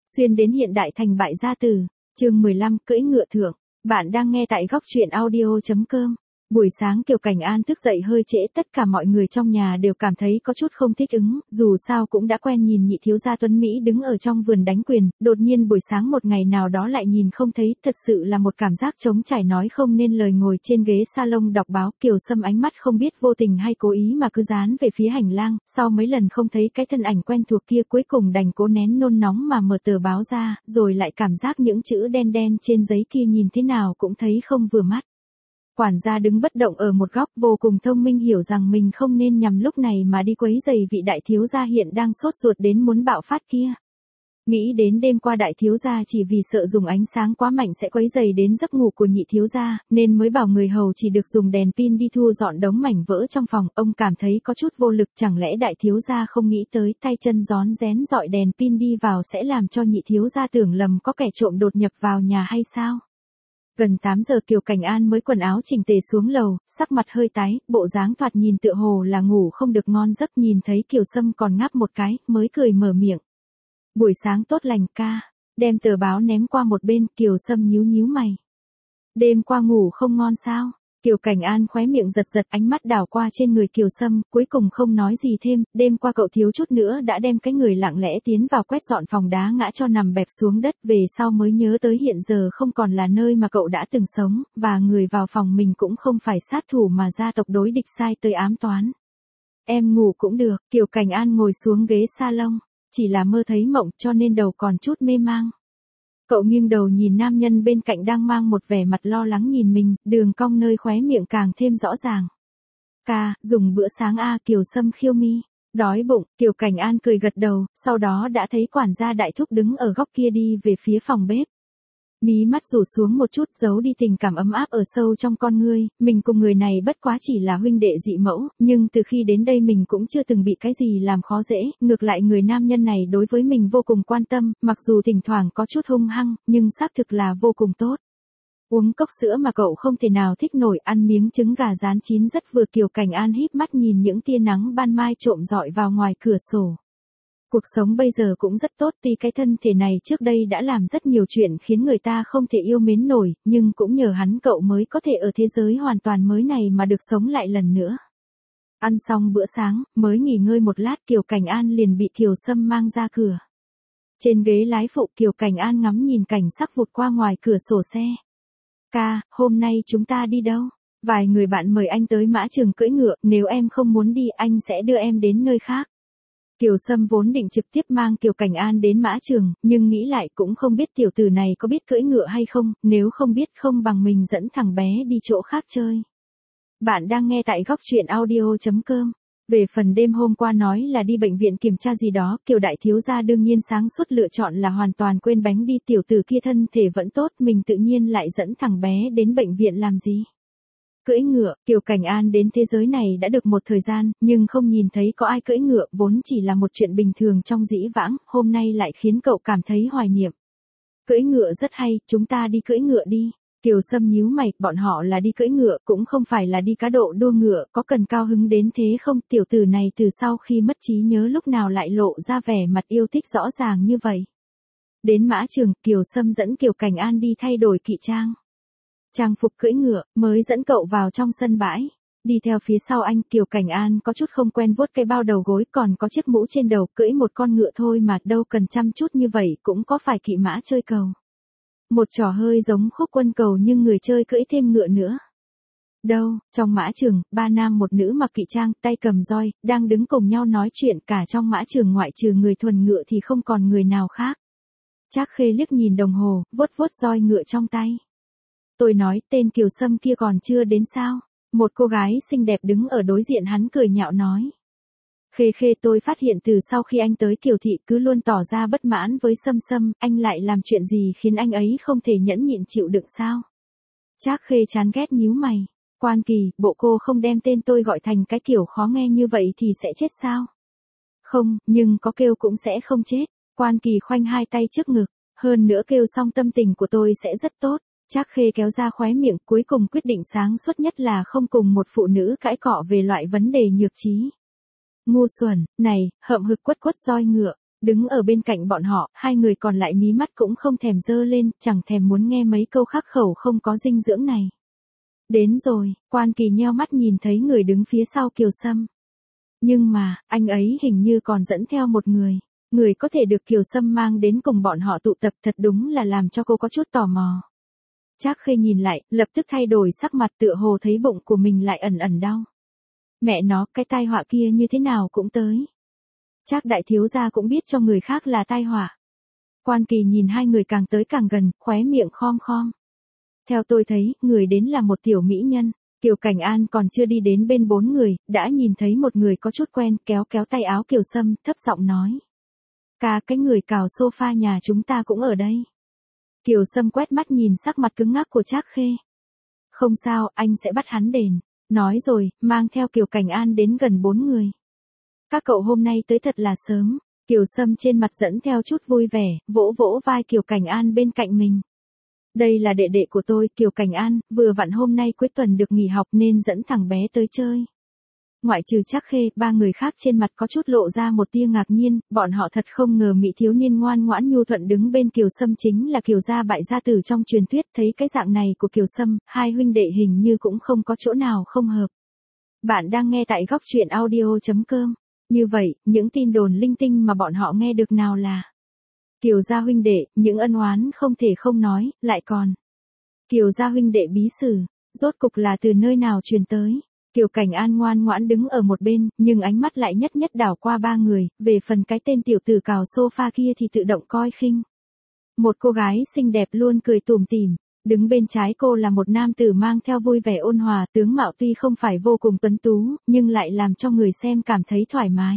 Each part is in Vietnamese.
Xuyên đến hiện đại thành bại gia tử, chương 15 cưỡi ngựa thượng. Bạn đang nghe tại góc truyện audio.com. Buổi sáng Kiều Cảnh An thức dậy hơi trễ, tất cả mọi người trong nhà đều cảm thấy có chút không thích ứng, dù sao cũng đã quen nhìn nhị thiếu gia Tuấn Mỹ đứng ở trong vườn đánh quyền, đột nhiên buổi sáng một ngày nào đó lại nhìn không thấy, thật sự là một cảm giác trống trải nói không nên lời. Ngồi trên ghế salon đọc báo, Kiều Sâm ánh mắt không biết vô tình hay cố ý mà cứ dán về phía hành lang, sau mấy lần không thấy cái thân ảnh quen thuộc kia cuối cùng đành cố nén nôn nóng mà mở tờ báo ra, rồi lại cảm giác những chữ đen đen trên giấy kia nhìn thế nào cũng thấy không vừa mắt. Quản gia đứng bất động ở một góc, vô cùng thông minh, hiểu rằng mình không nên nhằm lúc này mà đi quấy rầy vị đại thiếu gia hiện đang sốt ruột đến muốn bạo phát kia. Nghĩ đến đêm qua đại thiếu gia chỉ vì sợ dùng ánh sáng quá mạnh sẽ quấy rầy đến giấc ngủ của nhị thiếu gia, nên mới bảo người hầu chỉ được dùng đèn pin đi thu dọn đống mảnh vỡ trong phòng. Ông cảm thấy có chút vô lực, chẳng lẽ đại thiếu gia không nghĩ tới tay chân rón rén dọi đèn pin đi vào sẽ làm cho nhị thiếu gia tưởng lầm có kẻ trộm đột nhập vào nhà hay sao? Gần 8 giờ Kiều Cảnh An mới quần áo chỉnh tề xuống lầu, sắc mặt hơi tái, bộ dáng thoạt nhìn tựa hồ là ngủ không được ngon giấc. Nhìn thấy Kiều Sâm còn ngáp một cái, mới cười mở miệng. Buổi sáng tốt lành ca. Đem tờ báo ném qua một bên, Kiều Sâm nhíu nhíu mày. Đêm qua ngủ không ngon sao? Kiều Cảnh An khóe miệng giật giật, ánh mắt đảo qua trên người Kiều Sâm, cuối cùng không nói gì thêm. Đêm qua cậu thiếu chút nữa đã đem cái người lặng lẽ tiến vào quét dọn phòng đá ngã cho nằm bẹp xuống đất, về sau mới nhớ tới hiện giờ không còn là nơi mà cậu đã từng sống, và người vào phòng mình cũng không phải sát thủ mà gia tộc đối địch sai tới ám toán. Em ngủ cũng được. Kiều Cảnh An ngồi xuống ghế salon, chỉ là mơ thấy mộng cho nên đầu còn chút mê mang. Cậu nghiêng đầu nhìn nam nhân bên cạnh đang mang một vẻ mặt lo lắng nhìn mình, đường cong nơi khóe miệng càng thêm rõ ràng. Ca, dùng bữa sáng a? Kiều Sâm khiêu mi. Đói bụng. Kiều Cảnh An cười gật đầu, sau đó đã thấy quản gia đại thúc đứng ở góc kia đi về phía phòng bếp. Mí mắt rủ xuống một chút, giấu đi tình cảm ấm áp ở sâu trong con ngươi. Mình cùng người này bất quá chỉ là huynh đệ dị mẫu, nhưng từ khi đến đây mình cũng chưa từng bị cái gì làm khó dễ. Ngược lại người nam nhân này đối với mình vô cùng quan tâm, mặc dù thỉnh thoảng có chút hung hăng, nhưng xác thực là vô cùng tốt. Uống cốc sữa mà cậu không thể nào thích nổi, ăn miếng trứng gà rán chín rất vừa. Kiều Cảnh An híp mắt nhìn những tia nắng ban mai trộm rọi vào ngoài cửa sổ. Cuộc sống bây giờ cũng rất tốt, tuy cái thân thể này trước đây đã làm rất nhiều chuyện khiến người ta không thể yêu mến nổi, nhưng cũng nhờ hắn cậu mới có thể ở thế giới hoàn toàn mới này mà được sống lại lần nữa. Ăn xong bữa sáng, mới nghỉ ngơi một lát, Kiều Cảnh An liền bị Kiều Sâm mang ra cửa. Trên ghế lái phụ, Kiều Cảnh An ngắm nhìn cảnh sắc vụt qua ngoài cửa sổ xe. Ca, hôm nay chúng ta đi đâu? Vài người bạn mời anh tới Mã Trường cưỡi ngựa, nếu em không muốn đi anh sẽ đưa em đến nơi khác. Kiều Sâm vốn định trực tiếp mang Kiều Cảnh An đến Mã Trường, nhưng nghĩ lại cũng không biết tiểu tử này có biết cưỡi ngựa hay không, nếu không biết không bằng mình dẫn thằng bé đi chỗ khác chơi. Bạn đang nghe tại góc truyện audio.com. Về phần đêm hôm qua nói là đi bệnh viện kiểm tra gì đó, Kiều đại thiếu gia đương nhiên sáng suốt lựa chọn là hoàn toàn quên bánh đi. Tiểu tử kia thân thể vẫn tốt, mình tự nhiên lại dẫn thằng bé đến bệnh viện làm gì? Cưỡi ngựa. Kiều Cảnh An đến thế giới này đã được một thời gian, nhưng không nhìn thấy có ai cưỡi ngựa, vốn chỉ là một chuyện bình thường trong dĩ vãng, hôm nay lại khiến cậu cảm thấy hoài niệm. Cưỡi ngựa rất hay, chúng ta đi cưỡi ngựa đi. Kiều Sâm nhíu mày, bọn họ là đi cưỡi ngựa, cũng không phải là đi cá độ đua ngựa, có cần cao hứng đến thế không? Tiểu tử này từ sau khi mất trí nhớ lúc nào lại lộ ra vẻ mặt yêu thích rõ ràng như vậy. Đến Mã Trường, Kiều Sâm dẫn Kiều Cảnh An đi thay đổi kỵ trang. Trang phục cưỡi ngựa, mới dẫn cậu vào trong sân bãi. Đi theo phía sau anh, Kiều Cảnh An có chút không quen vuốt cái bao đầu gối, còn có chiếc mũ trên đầu, cưỡi một con ngựa thôi mà, đâu cần chăm chút như vậy, cũng có phải kỵ mã chơi cầu. Một trò hơi giống khúc quân cầu nhưng người chơi cưỡi thêm ngựa nữa. Đâu, trong Mã Trường, ba nam một nữ mặc kỵ trang, tay cầm roi, đang đứng cùng nhau nói chuyện, cả trong Mã Trường ngoại trừ người thuần ngựa thì không còn người nào khác. Trác Khê liếc nhìn đồng hồ, vuốt vuốt roi ngựa trong tay. Tôi nói, tên Kiều Sâm kia còn chưa đến sao? Một cô gái xinh đẹp đứng ở đối diện hắn cười nhạo nói. Khê Khê, tôi phát hiện từ sau khi anh tới Kiều Thị cứ luôn tỏ ra bất mãn với Sâm Sâm, anh lại làm chuyện gì khiến anh ấy không thể nhẫn nhịn chịu đựng sao? Trác Khê chán ghét nhíu mày. Quan Kỳ, bộ cô không đem tên tôi gọi thành cái kiểu khó nghe như vậy thì sẽ chết sao? Không, nhưng có kêu cũng sẽ không chết. Quan Kỳ khoanh hai tay trước ngực. Hơn nữa kêu xong tâm tình của tôi sẽ rất tốt. Trác Khê kéo ra khóe miệng, cuối cùng quyết định sáng suốt nhất là không cùng một phụ nữ cãi cọ về loại vấn đề nhược trí. Ngu xuẩn, này, hậm hực quất quất roi ngựa. Đứng ở bên cạnh bọn họ, hai người còn lại mí mắt cũng không thèm dơ lên, chẳng thèm muốn nghe mấy câu khắc khẩu không có dinh dưỡng này. Đến rồi, Quan Kỳ nheo mắt nhìn thấy người đứng phía sau Kiều Sâm. Nhưng mà, anh ấy hình như còn dẫn theo một người. Người có thể được Kiều Sâm mang đến cùng bọn họ tụ tập thật đúng là làm cho cô có chút tò mò. Trác Khê nhìn lại, lập tức thay đổi sắc mặt tựa hồ thấy bụng của mình lại ẩn ẩn đau. Mẹ nó, cái tai họa kia như thế nào cũng tới. Trác đại thiếu gia cũng biết cho người khác là tai họa. Quan Kỳ nhìn hai người càng tới càng gần, khóe miệng khom khom. Theo tôi thấy, người đến là một tiểu mỹ nhân. Kiều Cảnh An còn chưa đi đến bên bốn người, đã nhìn thấy một người có chút quen, kéo kéo tay áo Kiều Sâm, thấp giọng nói. Cái người cào sofa nhà chúng ta cũng ở đây. Kiều Sâm quét mắt nhìn sắc mặt cứng ngắc của Trác Khê. Không sao, anh sẽ bắt hắn đền. Nói rồi, mang theo Kiều Cảnh An đến gần bốn người. Các cậu hôm nay tới thật là sớm. Kiều Sâm trên mặt dẫn theo chút vui vẻ, vỗ vỗ vai Kiều Cảnh An bên cạnh mình. Đây là đệ đệ của tôi, Kiều Cảnh An, vừa vặn hôm nay cuối tuần được nghỉ học nên dẫn thằng bé tới chơi. Ngoại trừ Trác Khê, ba người khác trên mặt có chút lộ ra một tia ngạc nhiên, bọn họ thật không ngờ mỹ thiếu niên ngoan ngoãn nhu thuận đứng bên Kiều Sâm chính là Kiều gia bại gia tử trong truyền thuyết, thấy cái dạng này của Kiều Sâm, hai huynh đệ hình như cũng không có chỗ nào không hợp. Bạn đang nghe tại góc truyện audio.com. Như vậy, những tin đồn linh tinh mà bọn họ nghe được nào là Kiều gia huynh đệ, những ân oán không thể không nói, lại còn Kiều gia huynh đệ bí sử, rốt cục là từ nơi nào truyền tới. Kiều Cảnh An ngoan ngoãn đứng ở một bên, nhưng ánh mắt lại nhất nhất đảo qua ba người, về phần cái tên tiểu tử cào sofa kia thì tự động coi khinh. Một cô gái xinh đẹp luôn cười tủm tỉm, đứng bên trái cô là một nam tử mang theo vui vẻ ôn hòa, tướng mạo tuy không phải vô cùng tuấn tú, nhưng lại làm cho người xem cảm thấy thoải mái.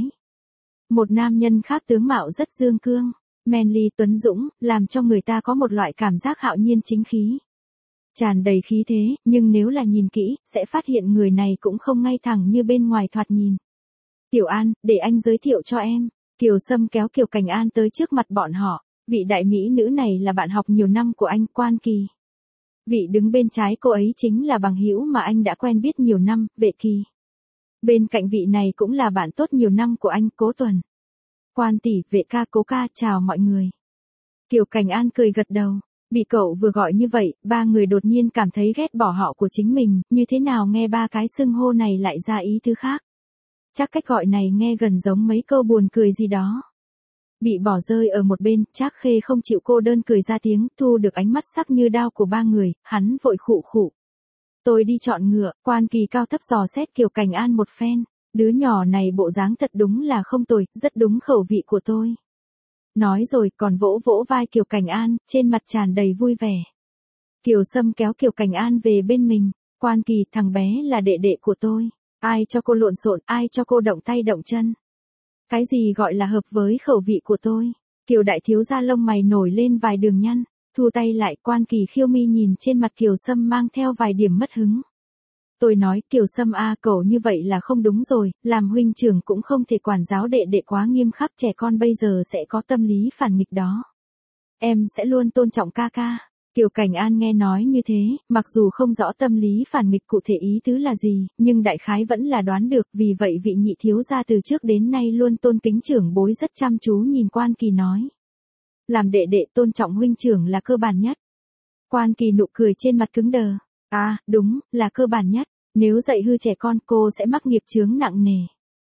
Một nam nhân khác tướng mạo rất dương cương, manly tuấn dũng, làm cho người ta có một loại cảm giác hạo nhiên chính khí. Tràn đầy khí thế, nhưng nếu là nhìn kỹ, sẽ phát hiện người này cũng không ngay thẳng như bên ngoài thoạt nhìn. Tiểu An, để anh giới thiệu cho em. Kiều Sâm kéo Kiều Cảnh An tới trước mặt bọn họ. Vị đại mỹ nữ này là bạn học nhiều năm của anh, Quan Kỳ. Vị đứng bên trái cô ấy chính là bằng hữu mà anh đã quen biết nhiều năm, Vệ Kỳ. Bên cạnh vị này cũng là bạn tốt nhiều năm của anh, Cố Tuần. Quan tỷ, Vệ ca, Cố ca, chào mọi người. Kiều Cảnh An cười gật đầu. Bị cậu vừa gọi như vậy, ba người đột nhiên cảm thấy ghét bỏ họ của chính mình, như thế nào nghe ba cái xưng hô này lại ra ý thứ khác. Chắc cách gọi này nghe gần giống mấy câu buồn cười gì đó. Bị bỏ rơi ở một bên, Trác Khê không chịu cô đơn cười ra tiếng, thu được ánh mắt sắc như đao của ba người, hắn vội khụ khụ. Tôi đi chọn ngựa, Quan Kỳ cao thấp dò xét Kiều Cảnh An một phen, đứa nhỏ này bộ dáng thật đúng là không tồi, rất đúng khẩu vị của tôi. Nói rồi còn vỗ vỗ vai Kiều Cảnh An, trên mặt tràn đầy vui vẻ. Kiều Sâm kéo Kiều Cảnh An về bên mình, Quan Kỳ, thằng bé là đệ đệ của tôi. Ai cho cô lộn xộn, ai cho cô động tay động chân. Cái gì gọi là hợp với khẩu vị của tôi? Kiều đại thiếu gia lông mày nổi lên vài đường nhăn, thu tay lại. Quan Kỳ khiêu mi nhìn trên mặt Kiều Sâm mang theo vài điểm mất hứng. Tôi nói, Kiều Sâm a, cậu như vậy là không đúng rồi, làm huynh trưởng cũng không thể quản giáo đệ đệ quá nghiêm khắc, trẻ con bây giờ sẽ có tâm lý phản nghịch đó. Em sẽ luôn tôn trọng ca ca. Kiều Cảnh An nghe nói như thế, mặc dù không rõ tâm lý phản nghịch cụ thể ý tứ là gì, nhưng đại khái vẫn là đoán được, vì vậy vị nhị thiếu gia từ trước đến nay luôn tôn kính trưởng bối rất chăm chú nhìn Quan Kỳ nói. Làm đệ đệ tôn trọng huynh trưởng là cơ bản nhất. Quan Kỳ nụ cười trên mặt cứng đờ. À, đúng, là cơ bản nhất. Nếu dạy hư trẻ con cô sẽ mắc nghiệp chướng nặng nề.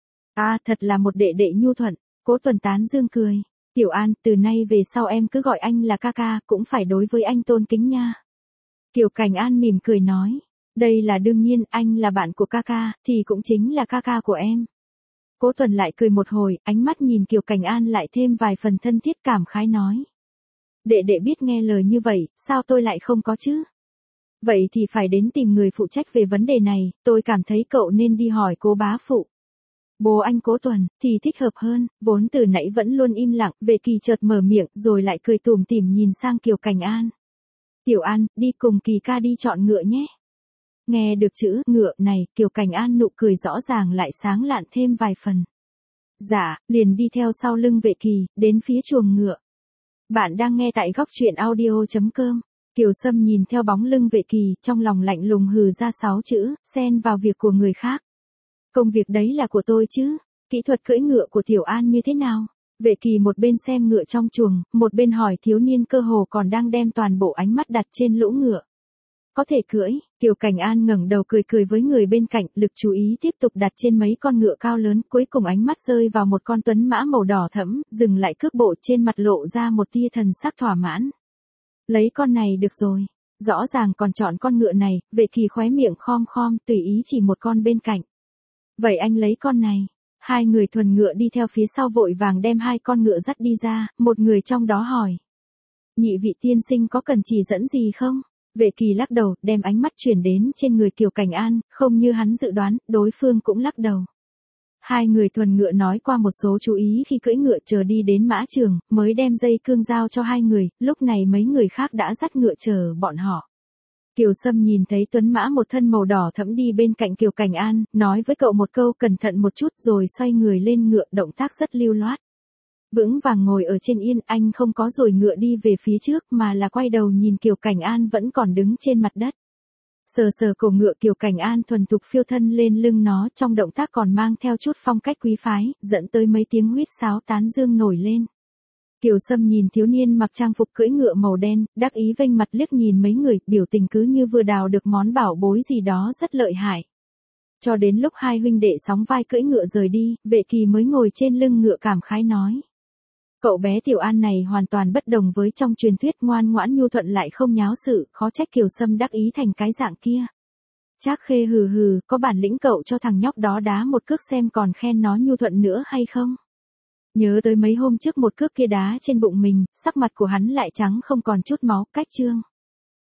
À, thật là một đệ đệ nhu thuận. Cố Tuần tán dương cười. Tiểu An, từ nay về sau em cứ gọi anh là ca ca, cũng phải đối với anh tôn kính nha. Kiều Cảnh An mỉm cười nói. Đây là đương nhiên, anh là bạn của ca ca, thì cũng chính là ca ca của em. Cố Tuần lại cười một hồi, ánh mắt nhìn Kiều Cảnh An lại thêm vài phần thân thiết cảm khái nói. Đệ đệ biết nghe lời như vậy, sao tôi lại không có chứ? Vậy thì phải đến tìm người phụ trách về vấn đề này, tôi cảm thấy cậu nên đi hỏi Cố bá phụ. Bố anh Cố Tuần, thì thích hợp hơn, vốn từ nãy vẫn luôn im lặng, Vệ Kỳ chợt mở miệng, rồi lại cười tủm tỉm nhìn sang Kiều Cảnh An. Tiểu An, đi cùng Kỳ ca đi chọn ngựa nhé. Nghe được chữ ngựa này, Kiều Cảnh An nụ cười rõ ràng lại sáng lạn thêm vài phần. Dạ, liền đi theo sau lưng Vệ Kỳ, đến phía chuồng ngựa. Bạn đang nghe tại góc truyện audio.com. Kiều Sâm nhìn theo bóng lưng Vệ Kỳ, trong lòng lạnh lùng hừ ra 6 chữ, xen vào việc của người khác. Công việc đấy là của tôi chứ, kỹ thuật cưỡi ngựa của Tiểu An như thế nào? Vệ Kỳ một bên xem ngựa trong chuồng, một bên hỏi thiếu niên cơ hồ còn đang đem toàn bộ ánh mắt đặt trên lũ ngựa. Có thể cưỡi, Kiều Cảnh An ngẩng đầu cười cười với người bên cạnh, lực chú ý tiếp tục đặt trên mấy con ngựa cao lớn, cuối cùng ánh mắt rơi vào một con tuấn mã màu đỏ thẫm, dừng lại cước bộ, trên mặt lộ ra một tia thần sắc thỏa mãn. Lấy con này được rồi, rõ ràng còn chọn con ngựa này, Vệ Kỳ khóe miệng khom khom, tùy ý chỉ một con bên cạnh. Vậy anh lấy con này. Hai người thuần ngựa đi theo phía sau vội vàng đem hai con ngựa dắt đi ra, một người trong đó hỏi. Nhị vị tiên sinh có cần chỉ dẫn gì không? Vệ Kỳ lắc đầu, đem ánh mắt chuyển đến trên người Kiều Cảnh An, không như hắn dự đoán, đối phương cũng lắc đầu. Hai người thuần ngựa nói qua một số chú ý khi cưỡi ngựa, chờ đi đến mã trường, mới đem dây cương giao cho hai người, lúc này mấy người khác đã dắt ngựa chờ bọn họ. Kiều Sâm nhìn thấy tuấn mã một thân màu đỏ thẫm đi bên cạnh Kiều Cảnh An, nói với cậu một câu cẩn thận một chút rồi xoay người lên ngựa, động tác rất lưu loát. Vững vàng ngồi ở trên yên, anh không có dồi ngựa đi về phía trước mà là quay đầu nhìn Kiều Cảnh An vẫn còn đứng trên mặt đất. Sờ sờ cổ ngựa, Kiều Cảnh An thuần thục phiêu thân lên lưng nó, trong động tác còn mang theo chút phong cách quý phái, dẫn tới mấy tiếng huýt sáo tán dương nổi lên. Kiều Sâm nhìn thiếu niên mặc trang phục cưỡi ngựa màu đen, đắc ý vênh mặt liếc nhìn mấy người, biểu tình cứ như vừa đào được món bảo bối gì đó rất lợi hại. Cho đến lúc hai huynh đệ sóng vai cưỡi ngựa rời đi, Vệ Kỳ mới ngồi trên lưng ngựa cảm khái nói. Cậu bé Tiểu An này hoàn toàn bất đồng với trong truyền thuyết, ngoan ngoãn nhu thuận lại không nháo sự, khó trách Kiều Sâm đắc ý thành cái dạng kia. Trác Khê hừ hừ, có bản lĩnh cậu cho thằng nhóc đó đá một cước xem còn khen nó nhu thuận nữa hay không? Nhớ tới mấy hôm trước một cước kia đá trên bụng mình, sắc mặt của hắn lại trắng không còn chút máu, cách chương.